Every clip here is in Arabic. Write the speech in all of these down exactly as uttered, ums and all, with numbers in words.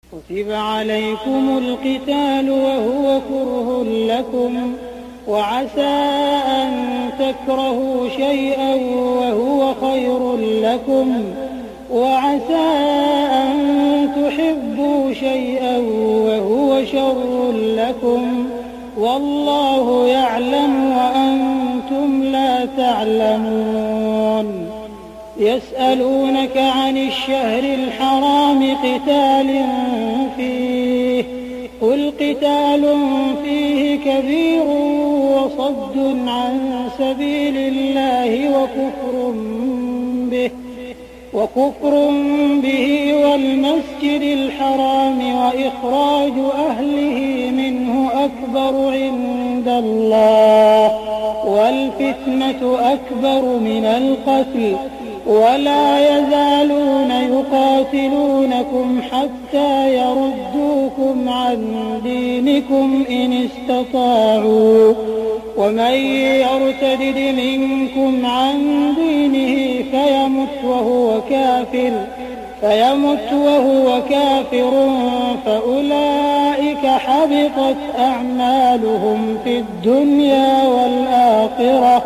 كتب عليكم القتال وهو كره لكم وعسى أن تكرهوا شيئا وهو خير لكم وعسى أن تحبوا شيئا وهو شر لكم والله يعلم وأنتم لا تعلمون. يسألونك عن الشهر الحرام قتال فيه قل قتال فيه كبير وصد عن سبيل الله وكفر به وكفر به والمسجد الحرام وإخراج أهله منه أكبر عند الله والفتنة أكبر من القتل ولا يزالون يقاتلونكم حتى يردوكم عن دينكم إن استطاعوا ومن يرتد منكم عن دينه فيمت وهو كافر فيمت وهو كافر فأولئك حبطت أعمالهم في الدنيا والآخرة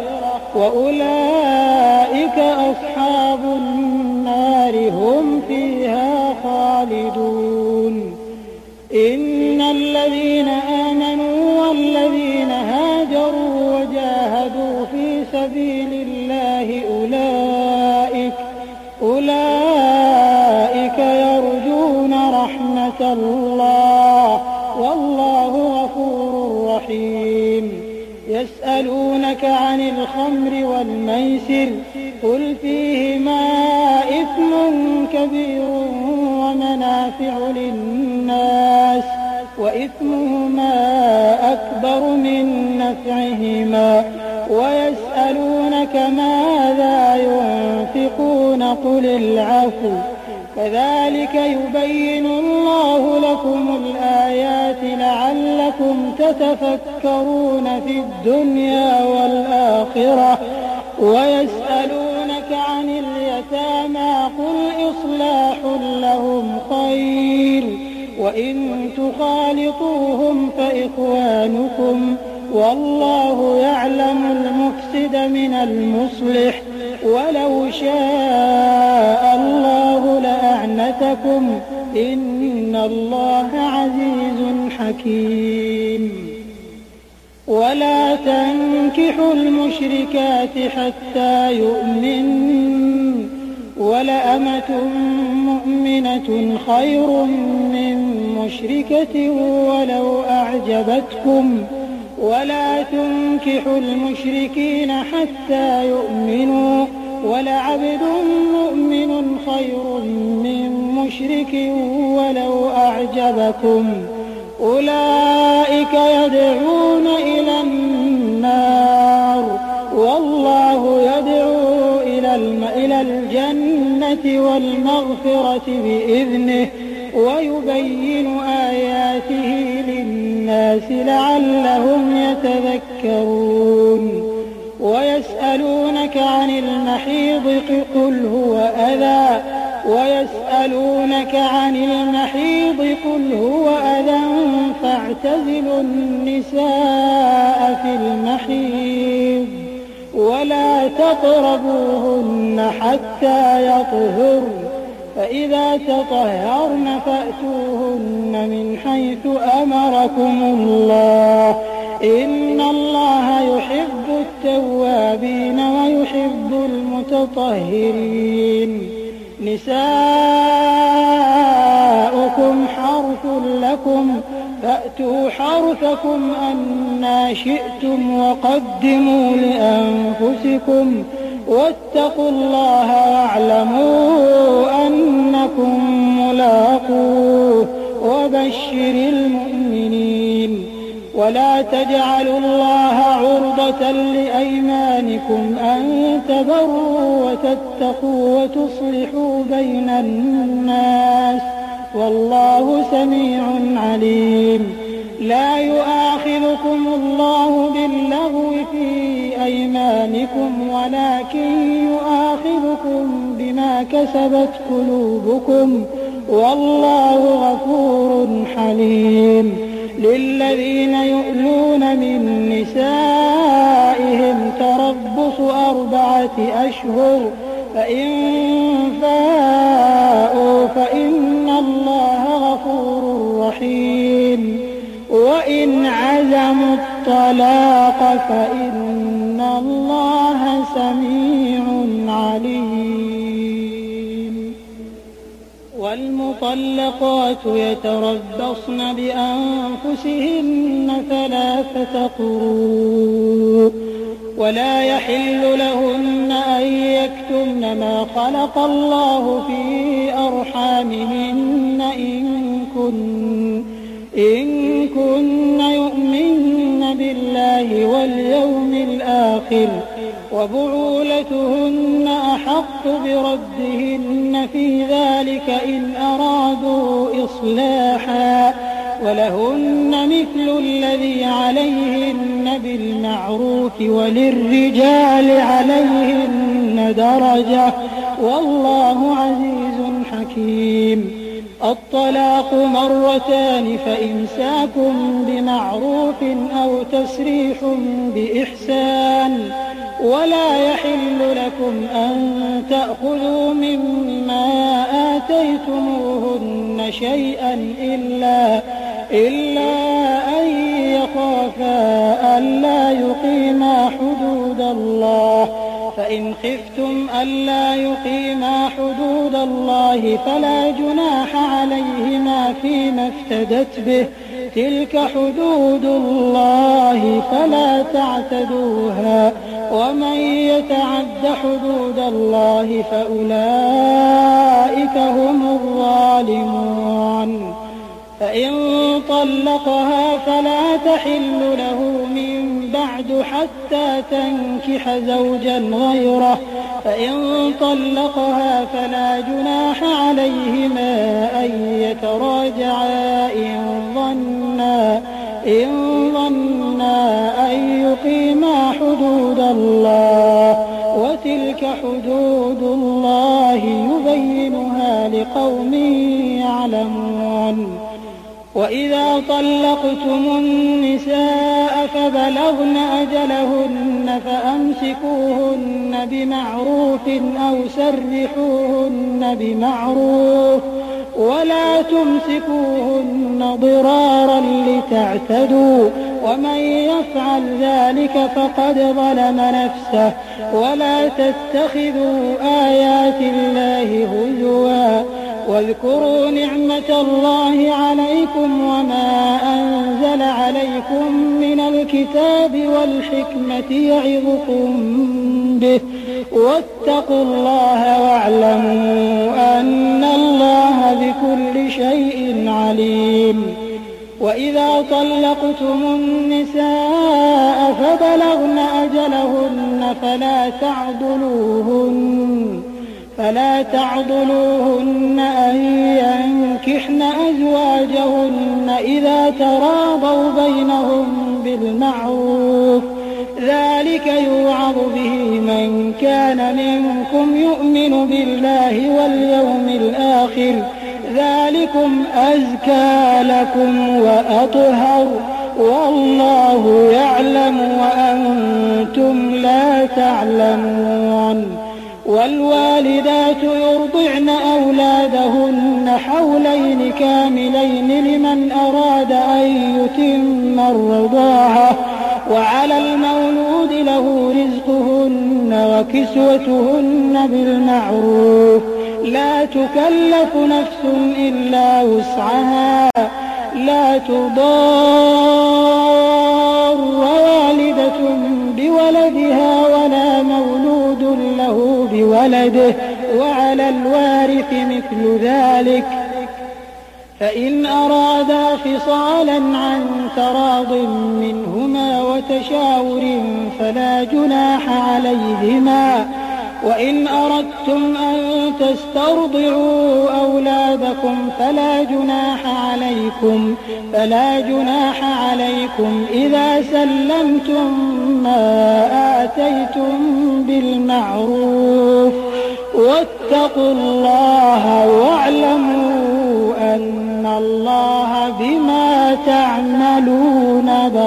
وأولئك أصحاب النار هم فيها خالدون. إن الذين آمنوا والذين هاجروا وجاهدوا في سبيل الله أولئك أولئك يرجون رحمة الله والله غفور رحيم. يسألونك عن الخمر والميسر قل فيهما إثم كبير ومنافع للناس وإثمهما أكبر من نفعهما ويسألونك ماذا ينفقون قل العفو كذلك يبين الله لكم الآيات لعلكم تتفكرون في الدنيا والآخرة. ويسألونك عن اليتامى قل إصلاح لهم خير وإن تخالطوهم فإخوانكم والله يعلم المفسد من المصلح ولو شاء الله لأعنتكم إن الله عزيز حكيم. ولا تنكحوا المشركات حتى يؤمنن ولأمة مؤمنة خير من مشركة ولو أعجبتكم ولا تنكحوا المشركين حتى يؤمنوا ولعبد مؤمن خير من مشرك ولو أعجبكم أولئك يدعون إلى النار والله يدعو إلى الجنة والمغفرة بإذنه ويبين آياته للناس لعلهم يتذكرون. ويسألونك عن المحيض قل هو أذى ويسألونك عن المحيض قل هو أذى فاعتزلوا النساء في المحيض ولا تقربوهن حتى يطهرن فإذا تطهرن فأتوهن من حيث أمركم الله إن الله يحب التوابين ويحب المتطهرين. نساؤكم حرث لكم فأتوا حرثكم أنى شئتم وقدموا لأنفسكم واتقوا الله واعلموا أنكم ملاقوه وبشر المؤمنين. ولا تجعلوا الله عرضة لأيمانكم أن تبروا وتتقوا وتصلحوا بين الناس والله سميع عليم. لا يؤاخذكم الله باللغو في أيمانكم ولكن يؤاخذكم بما كسبت قلوبكم والله غفور للذين يؤلون من نسائهم تربص أربعة أشهر فإن فاءوا فإن الله غفور رحيم وإن عزموا الطلاق فإن الله سميع عليم. والمطلقات يتربصن بأنفسهن ثلاثة قروء ولا يحل لهن أن يكتمن ما خلق الله في أرحامهن إن كن إن كن يؤمن بالله واليوم الآخر وبعولتهن أحق بردهن في ذلك إن أرادوا إصلاحا ولهن مثل الذي عليهن بالمعروف وللرجال عليهن درجة والله عزيز حكيم. الطلاق مرتان فإمساك بمعروف أو تسريح بإحسان ولا يحل لكم أن تأخذوا مما آتيتموهن شيئا إلا إلا أن يخافا ألا يقيما حدود الله فإن خفتم ألا يقيما حدود الله فلا جناح عليهما فيما افتدت به تلك حدود الله فلا تعتدوها ومن يتعد حدود الله فأولئك هم الظالمون. فإن طلقها فلا تحل له من بعد حتى تنكح زوجا غيره فإن طلقها فلا جناح عليهما أن يتراجعا إن ظنا إن ظنا أن يقيما حدود الله وتلك حدود الله يبينها لقوم يعلمون. وإذا طلقتم النساء فبلغن أجلهن فأمسكوهن بمعروف أو سرحوهن بمعروف ولا تمسكوهن ضرارا لتعتدوا ومن يفعل ذلك فقد ظلم نفسه ولا تتخذوا آيات الله هزوا واذكروا نعمة الله عليكم وما أنزل عليكم من الكتاب والحكمة يعظكم به واتقوا الله واعلموا أن الله بكل شيء عليم. وإذا طلقتم النساء فبلغن أجلهن فلا تعضلوهن فلا تعضلوهن أن ينكحن أزواجهن إذا تراضوا بينهم بالمعروف ذلك يوعظ به من كان منكم يؤمن بالله واليوم الآخر ذلكم أزكى لكم وأطهر والله يعلم وأنتم لا تعلمون. والوالدات يرضعن أولادهن حولين كاملين لمن أراد أن يتم الرضاعة وعلى المولود له رزقهن وكسوتهن بالمعروف لا تكلف نفس إلا وسعها لا تضار والدة بولدها ولا مولود له بولده وعلى الوارث مثل ذلك فإن أرادا فصالا عن تراض منهما وتشاور فلا جناح عليهما. وإن أردتم أن تسترضعوا أولادكم فلا جناح عليكم فلا جناح عليكم إذا سلمتم ما آتيتم بالمعروف واتقوا الله واعلموا أن الله بما تعملون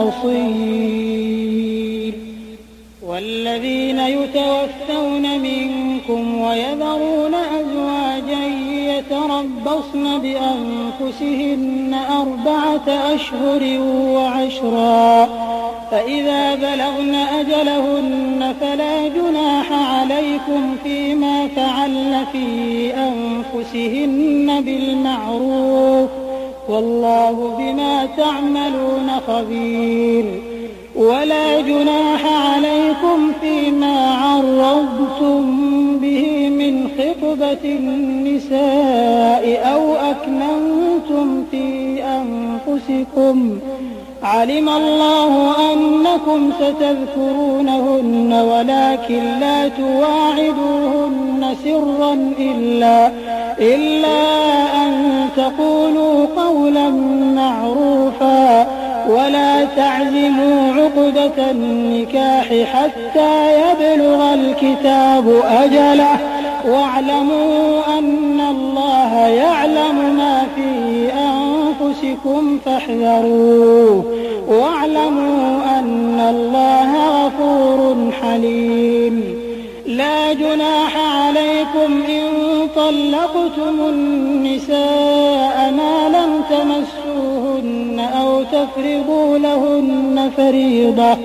بصير. والذين يتوفون منكم ويذرون أزواجا يتربصن بأنفسهن أربعة أشهر وعشرا فإذا بلغن أجلهن فلا جناح عليكم فيما فعلن في أنفسهن بالمعروف والله بما تعملون خبير. ولا جناح عليكم فيما عرضتم به من خطبة النساء أو أكننتم في أنفسكم علم الله أنكم ستذكرونهن ولكن لا تواعدوهن سرا إلا, إلا أن تقولوا قولا معروفا ولا تعزموا عقدة النكاح حتى يبلغ الكتاب أجله واعلموا أن الله يعلم ما في أنفسكم فاحذروه واعلموا أن الله غفور حليم. لا جناح عليكم إن طلقتم النساء ما لم تمسوهن أو تفرضوا لهن فريضة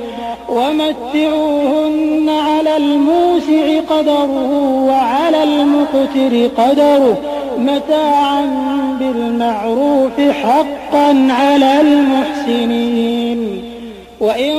ومتعوهن على الموسع قدره وعلى المقتر قدره متاعا بالمعروف حقا على المحسنين. وإن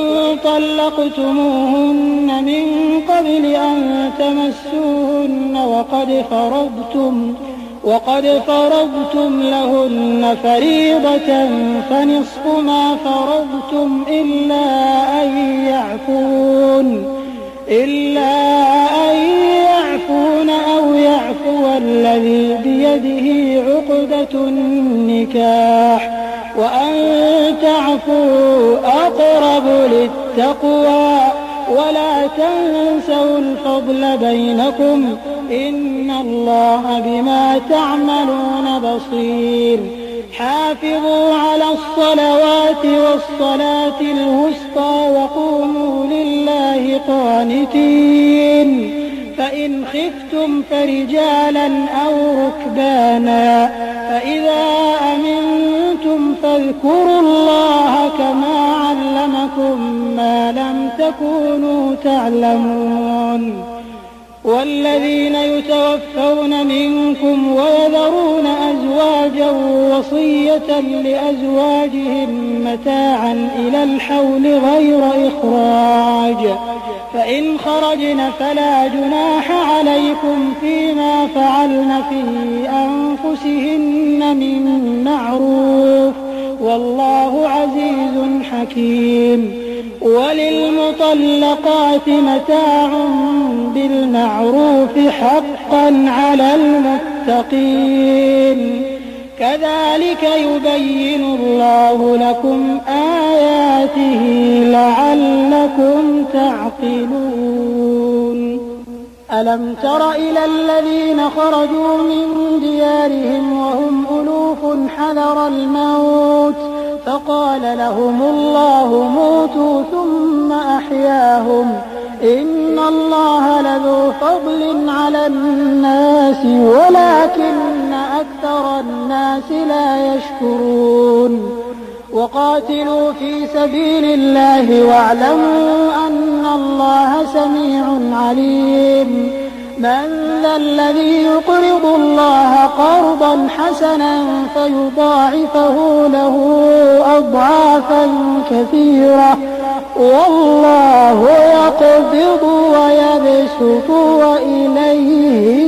طلقتموهن من قبل أن تمسوهن وقد فرضتم وقد فرضتم لهن فريضة فنصف ما فرضتم إلا أن يعفون إلا أن يعفون أو يعفو الذي بيده عقدة النكاح وأن تعفوا أقرب للتقوى ولا تنسوا الفضل بينكم إن الله بما تعملون بصير. حافظوا على الصلوات والصلاة الوسطى وقوموا لله قانتين. فإن خفتم فرجالا أو ركبانا فإذا أمنتم فاذكروا الله كما علمكم ما لم تكونوا تعلمون. والذين يتوفون منكم ويذرون أزواجا وصية لأزواجهم متاعا إلى الحول غير إخراج فإن خرجن فلا جناح عليكم فيما فعلن في أنفسهن من معروف والله عزيز حكيم. وللمطلقات متاع بالمعروف حقا على المتقين. كذلك يبين الله لكم آياته لعلكم تعقلون. ألم تر إلى الذين خرجوا من ديارهم وهم ألوف حذر الموت فقال لهم الله موتوا ثم أحياهم إن الله لذو فضل على الناس ولكن أكثر الناس لا يشكرون. وقاتلوا في سبيل الله واعلموا أن الله سميع عليم. من ذا الذي يقرض الله قرضا حسنا فيضاعفه له أضعافا كثيرة والله يقبض ويبسط وإليه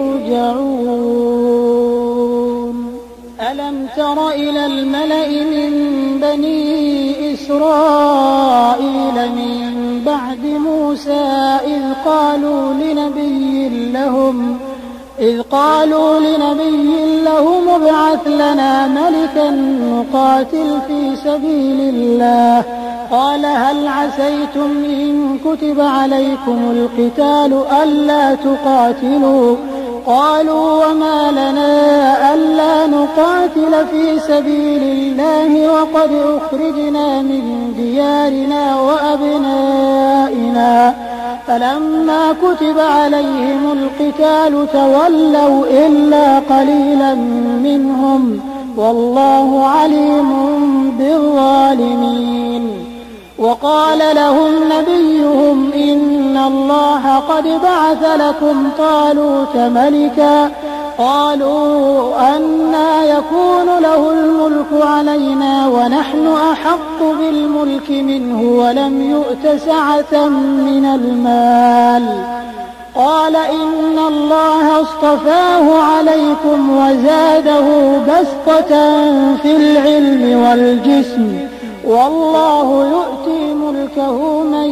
ترجعون. ألم تر إلى الملأ من بني إسرائيل من بعد موسى إذ قالوا لنبي لهم إذ قالوا لنبي لهم ابعث لنا ملكا نقاتل في سبيل الله قال هل عسيتم إن كتب عليكم القتال ألا تقاتلوا قالوا وما لنا ألا نقاتل في سبيل الله وقد أخرجنا من ديارنا وأبنائنا فلما كتب عليهم القتال تولوا إلا قليلا منهم والله عليم بالظالمين. وقال لهم نبيهم إن الله قد بعث لكم طالوت ملكا قالوا أنى يكون له الملك علينا ونحن أحق بالملك منه ولم يؤت سعة من المال قال إن الله اصطفاه عليكم وزاده بسطة في العلم والجسم والله يؤتي ملكه من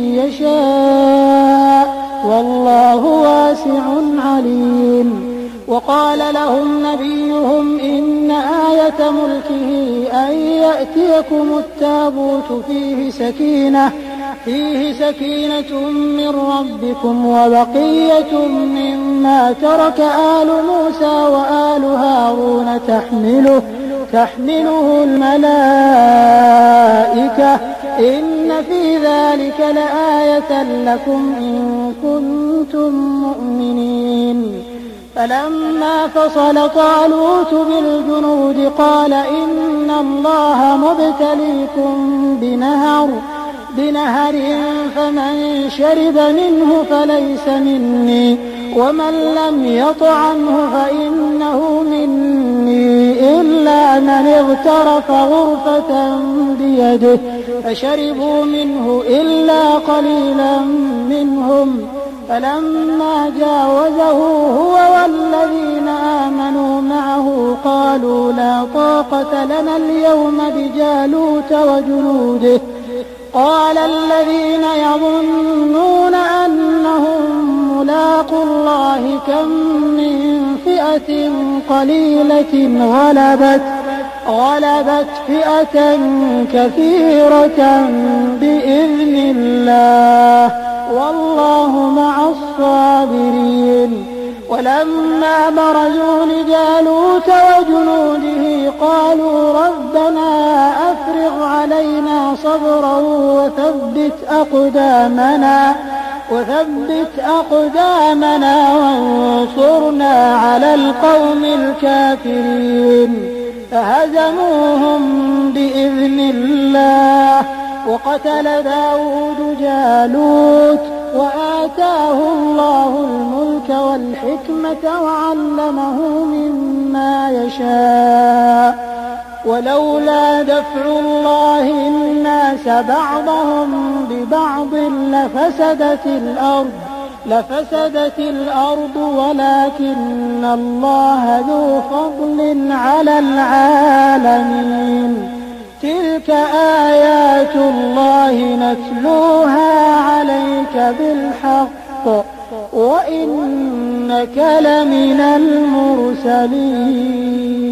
يشاء والله واسع عليم. وقال لهم نبيهم إن آية ملكه أن يأتيكم التابوت فيه سكينة فيه سكينة من ربكم وبقية مما ترك آل موسى وآل هارون تحمله تحمله الملائكة إن في ذلك لآية لكم إن كنتم مؤمنين. فلما فصل طالوت بالجنود قال إن الله مبتليكم بنهر بنهر فمن شرب منه فليس مني ومن لم يطعمه فإنه مني إلا من اغترف غرفة بيده فشربوا منه إلا قليلا منهم فلما جاوزه هو والذين آمنوا معه قالوا لا طاقة لنا اليوم بجالوت وجنوده قال الذين يظنون أنهم ملاقو الله كم من فئة قليلة غلبت غلبت فئة كثيرة بإذن الله والله مع الصابرين. ولما برزوا لجالوت وجنوده قالوا ربنا أفرغ علينا صبرا وثبت أقدامنا وثبت أقدامنا وانصرنا على القوم الكافرين فهزموهم بإذن الله. وقتل داود جالوت وآتاه الله الملك والحكمة وعلمه مما يشاء ولولا دفع الله الناس بعضهم ببعض لفسدت الأرض لفسدت الأرض ولكن الله ذو فضل على العالمين. تلك آيات الله نتلوها عليك بالحق وإنك لمن المرسلين.